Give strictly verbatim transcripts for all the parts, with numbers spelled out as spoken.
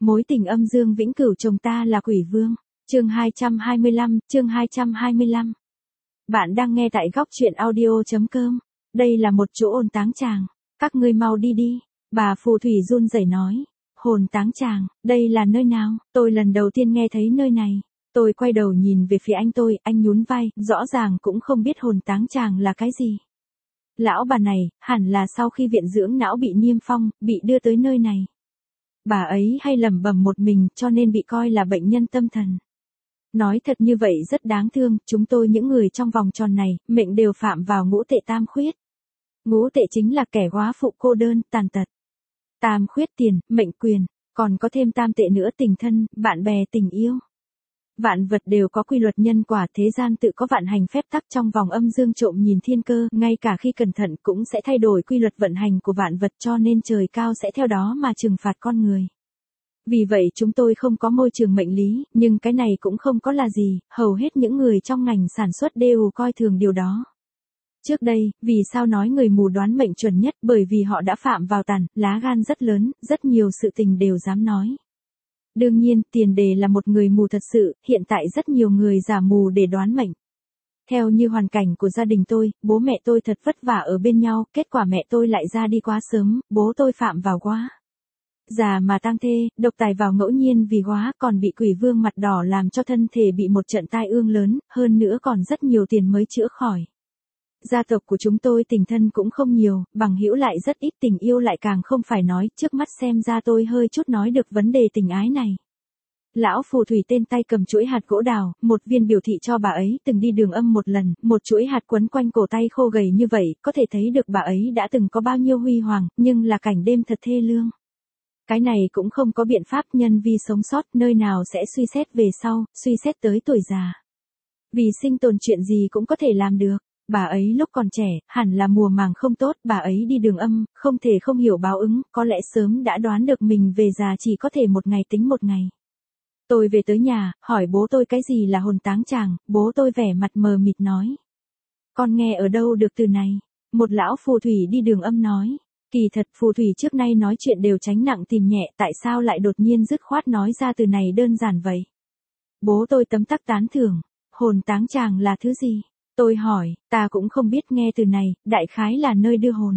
Mối tình âm dương vĩnh cửu chồng ta là quỷ vương. Chương hai trăm hai mươi lăm, chương hai trăm hai mươi lăm. Bạn đang nghe tại góc truyện audio.com. Đây là một chỗ ôn táng tràng. Các ngươi mau đi đi. Bà phù thủy run rẩy nói. Hồn táng tràng, đây là nơi nào? Tôi lần đầu tiên nghe thấy nơi này. Tôi quay đầu nhìn về phía anh tôi, anh nhún vai, rõ ràng cũng không biết hồn táng tràng là cái gì. Lão bà này, hẳn là sau khi viện dưỡng não bị niêm phong, bị đưa tới nơi này. Bà ấy hay lẩm bẩm một mình cho nên bị coi là bệnh nhân tâm thần. Nói thật như vậy rất đáng thương, chúng tôi những người trong vòng tròn này, mệnh đều phạm vào ngũ tệ tam khuyết. Ngũ tệ chính là kẻ góa phụ cô đơn, tàn tật. Tam khuyết tiền, mệnh quyền, còn có thêm tam tệ nữa tình thân, bạn bè tình yêu. Vạn vật đều có quy luật nhân quả, thế gian tự có vạn hành phép tắc, trong vòng âm dương trộm nhìn thiên cơ, ngay cả khi cẩn thận cũng sẽ thay đổi quy luật vận hành của vạn vật, cho nên trời cao sẽ theo đó mà trừng phạt con người. Vì vậy chúng tôi không có môi trường mệnh lý, nhưng cái này cũng không có là gì, hầu hết những người trong ngành sản xuất đều coi thường điều đó. Trước đây, vì sao nói người mù đoán mệnh chuẩn nhất, bởi vì họ đã phạm vào tàn, lá gan rất lớn, rất nhiều sự tình đều dám nói. Đương nhiên, tiền đề là một người mù thật sự, hiện tại rất nhiều người giả mù để đoán mệnh. Theo như hoàn cảnh của gia đình tôi, bố mẹ tôi thật vất vả ở bên nhau, kết quả mẹ tôi lại ra đi quá sớm, bố tôi phạm vào quá già mà tang thê, độc tài vào ngẫu nhiên vì quá, còn bị quỷ vương mặt đỏ làm cho thân thể bị một trận tai ương lớn, hơn nữa còn rất nhiều tiền mới chữa khỏi. Gia tộc của chúng tôi tình thân cũng không nhiều, bằng hữu lại rất ít, tình yêu lại càng không phải nói, trước mắt xem ra tôi hơi chút nói được vấn đề tình ái này. Lão phù thủy tên tay cầm chuỗi hạt gỗ đào, một viên biểu thị cho bà ấy từng đi đường âm một lần, một chuỗi hạt quấn quanh cổ tay khô gầy như vậy, có thể thấy được bà ấy đã từng có bao nhiêu huy hoàng, nhưng là cảnh đêm thật thê lương. Cái này cũng không có biện pháp, nhân vi sống sót, nơi nào sẽ suy xét về sau, suy xét tới tuổi già. Vì sinh tồn chuyện gì cũng có thể làm được. Bà ấy lúc còn trẻ, hẳn là mùa màng không tốt, bà ấy đi đường âm, không thể không hiểu báo ứng, có lẽ sớm đã đoán được mình về già chỉ có thể một ngày tính một ngày. Tôi về tới nhà, hỏi bố tôi cái gì là hồn táng tràng, bố tôi vẻ mặt mờ mịt nói. Con nghe ở đâu được từ này? Một lão phù thủy đi đường âm nói. Kỳ thật phù thủy trước nay nói chuyện đều tránh nặng tìm nhẹ, tại sao lại đột nhiên dứt khoát nói ra từ này đơn giản vậy? Bố tôi tấm tắc tán thưởng. Hồn táng tràng là thứ gì? Tôi hỏi, ta cũng không biết, nghe từ này, đại khái là nơi đưa hồn.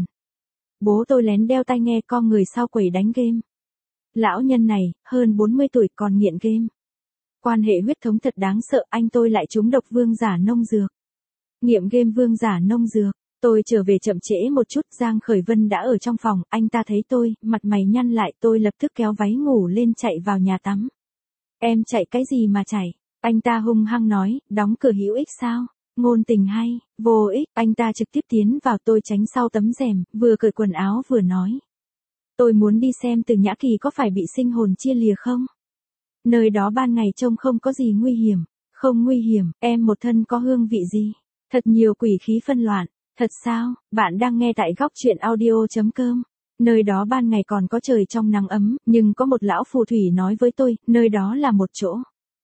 Bố tôi lén đeo tai nghe, con người sau quầy đánh game. Lão nhân này, hơn bốn mươi tuổi còn nghiện game. Quan hệ huyết thống thật đáng sợ, anh tôi lại trúng độc vương giả nông dược. Nghiệm game vương giả nông dược. Tôi trở về chậm trễ một chút, Giang Khởi Vân đã ở trong phòng, anh ta thấy tôi, mặt mày nhăn lại, tôi lập tức kéo váy ngủ lên chạy vào nhà tắm. Em chạy cái gì mà chạy? Anh ta hung hăng nói, đóng cửa hữu ích sao? Ngôn tình hay, vô ích, anh ta trực tiếp tiến vào, tôi tránh sau tấm rèm, vừa cởi quần áo vừa nói. Tôi muốn đi xem Từ Nhã Kỳ có phải bị sinh hồn chia lìa không? Nơi đó ban ngày trông không có gì nguy hiểm. Không nguy hiểm, em một thân có hương vị gì? Thật nhiều quỷ khí phân loạn. Thật sao? Bạn đang nghe tại góc truyện audio.com. Nơi đó ban ngày còn có trời trong nắng ấm, nhưng có một lão phù thủy nói với tôi, nơi đó là một chỗ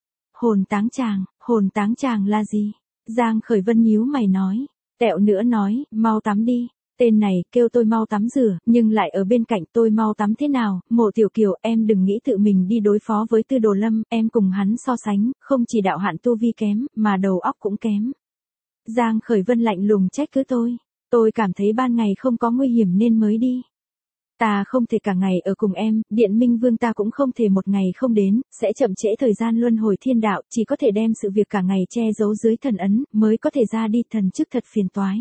hồn táng tràng. Hồn táng tràng là gì? Giang Khởi Vân nhíu mày nói. Tẹo nữa nói, mau tắm đi. Tên này kêu tôi mau tắm rửa, nhưng lại ở bên cạnh tôi mau tắm thế nào? Mộ Tiểu Kiều, em đừng nghĩ tự mình đi đối phó với Tư Đồ Lâm, em cùng hắn so sánh, không chỉ đạo hạn tu vi kém, mà đầu óc cũng kém. Giang Khởi Vân lạnh lùng trách cứ tôi. Tôi cảm thấy ban ngày không có nguy hiểm nên mới đi. Ta không thể cả ngày ở cùng em, Điện Minh Vương ta cũng không thể một ngày không đến, sẽ chậm trễ thời gian luân hồi thiên đạo, chỉ có thể đem sự việc cả ngày che giấu dưới thần ấn, mới có thể ra đi, thần chức thật phiền toái.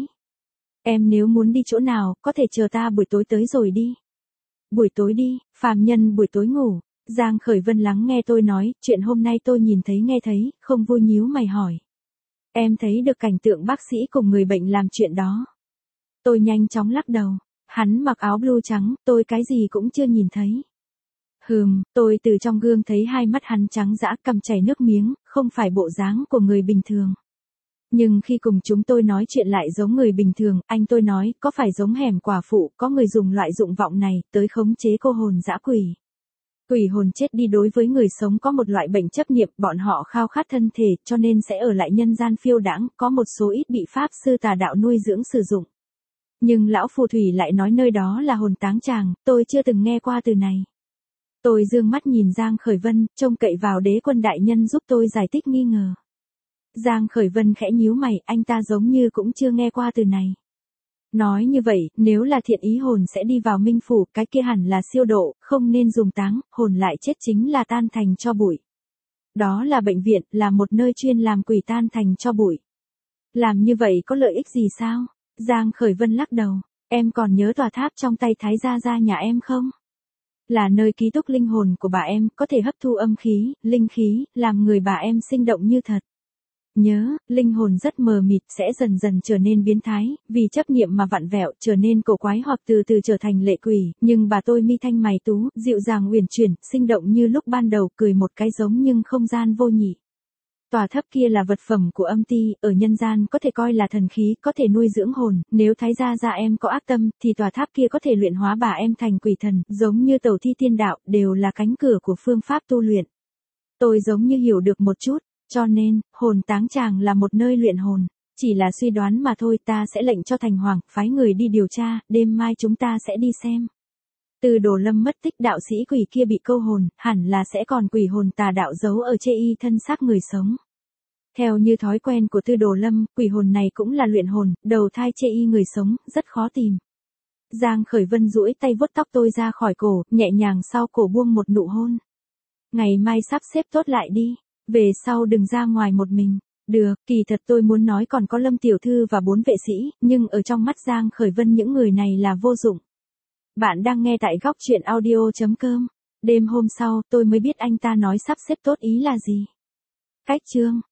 Em nếu muốn đi chỗ nào, có thể chờ ta buổi tối tới rồi đi. Buổi tối đi, phàm nhân buổi tối ngủ. Giang Khởi Vân lắng nghe tôi nói, chuyện hôm nay tôi nhìn thấy nghe thấy, không vui nhíu mày hỏi. Em thấy được cảnh tượng bác sĩ cùng người bệnh làm chuyện đó. Tôi nhanh chóng lắc đầu. Hắn mặc áo blue trắng, tôi cái gì cũng chưa nhìn thấy. Hừm, tôi từ trong gương thấy hai mắt hắn trắng dã, cầm chảy nước miếng, không phải bộ dáng của người bình thường. Nhưng khi cùng chúng tôi nói chuyện lại giống người bình thường, anh tôi nói, có phải giống hẻm quả phụ, có người dùng loại dụng vọng này, tới khống chế cô hồn dã quỷ. Quỷ hồn chết đi đối với người sống có một loại bệnh chấp niệm, bọn họ khao khát thân thể, cho nên sẽ ở lại nhân gian phiêu đãng, có một số ít bị pháp sư tà đạo nuôi dưỡng sử dụng. Nhưng lão phù thủy lại nói nơi đó là hồn táng tràng, tôi chưa từng nghe qua từ này. Tôi dương mắt nhìn Giang Khởi Vân, trông cậy vào Đế Quân đại nhân giúp tôi giải thích nghi ngờ. Giang Khởi Vân khẽ nhíu mày, anh ta giống như cũng chưa nghe qua từ này. Nói như vậy, nếu là thiện ý hồn sẽ đi vào minh phủ, cái kia hẳn là siêu độ, không nên dùng táng, hồn lại chết chính là tan thành tro bụi. Đó là bệnh viện, là một nơi chuyên làm quỷ tan thành tro bụi. Làm như vậy có lợi ích gì sao? Giang Khởi Vân lắc đầu, em còn nhớ tòa tháp trong tay Thái gia gia nhà em không? Là nơi ký túc linh hồn của bà em, có thể hấp thu âm khí, linh khí, làm người bà em sinh động như thật. Nhớ, linh hồn rất mờ mịt sẽ dần dần trở nên biến thái, vì chấp niệm mà vặn vẹo, trở nên cổ quái hoặc từ từ trở thành lệ quỷ, nhưng bà tôi mi thanh mày tú, dịu dàng uyển chuyển, sinh động như lúc ban đầu, cười một cái giống nhưng không gian vô nhị. Tòa tháp kia là vật phẩm của âm ti, ở nhân gian có thể coi là thần khí, có thể nuôi dưỡng hồn, nếu Thái gia gia em có ác tâm, thì tòa tháp kia có thể luyện hóa bà em thành quỷ thần, giống như tẩu thi tiên đạo, đều là cánh cửa của phương pháp tu luyện. Tôi giống như hiểu được một chút. Cho nên, hồn táng tràng là một nơi luyện hồn. Chỉ là suy đoán mà thôi, ta sẽ lệnh cho Thành Hoàng, phái người đi điều tra, đêm mai chúng ta sẽ đi xem. Từ Đồ Lâm mất tích đạo sĩ quỷ kia bị câu hồn, hẳn là sẽ còn quỷ hồn tà đạo giấu ở chê y thân xác người sống. Theo như thói quen của Tư Đồ Lâm, quỷ hồn này cũng là luyện hồn, đầu thai chê y người sống, rất khó tìm. Giang Khởi Vân duỗi tay vuốt tóc tôi ra khỏi cổ, nhẹ nhàng sau cổ buông một nụ hôn. Ngày mai sắp xếp tốt lại đi. Về sau đừng ra ngoài một mình. Được, kỳ thật tôi muốn nói còn có Lâm tiểu thư và bốn vệ sĩ, nhưng ở trong mắt Giang Khởi Vân những người này là vô dụng. Bạn đang nghe tại góc truyện audio chấm com. Đêm hôm sau, tôi mới biết anh ta nói sắp xếp tốt ý là gì. Cách chương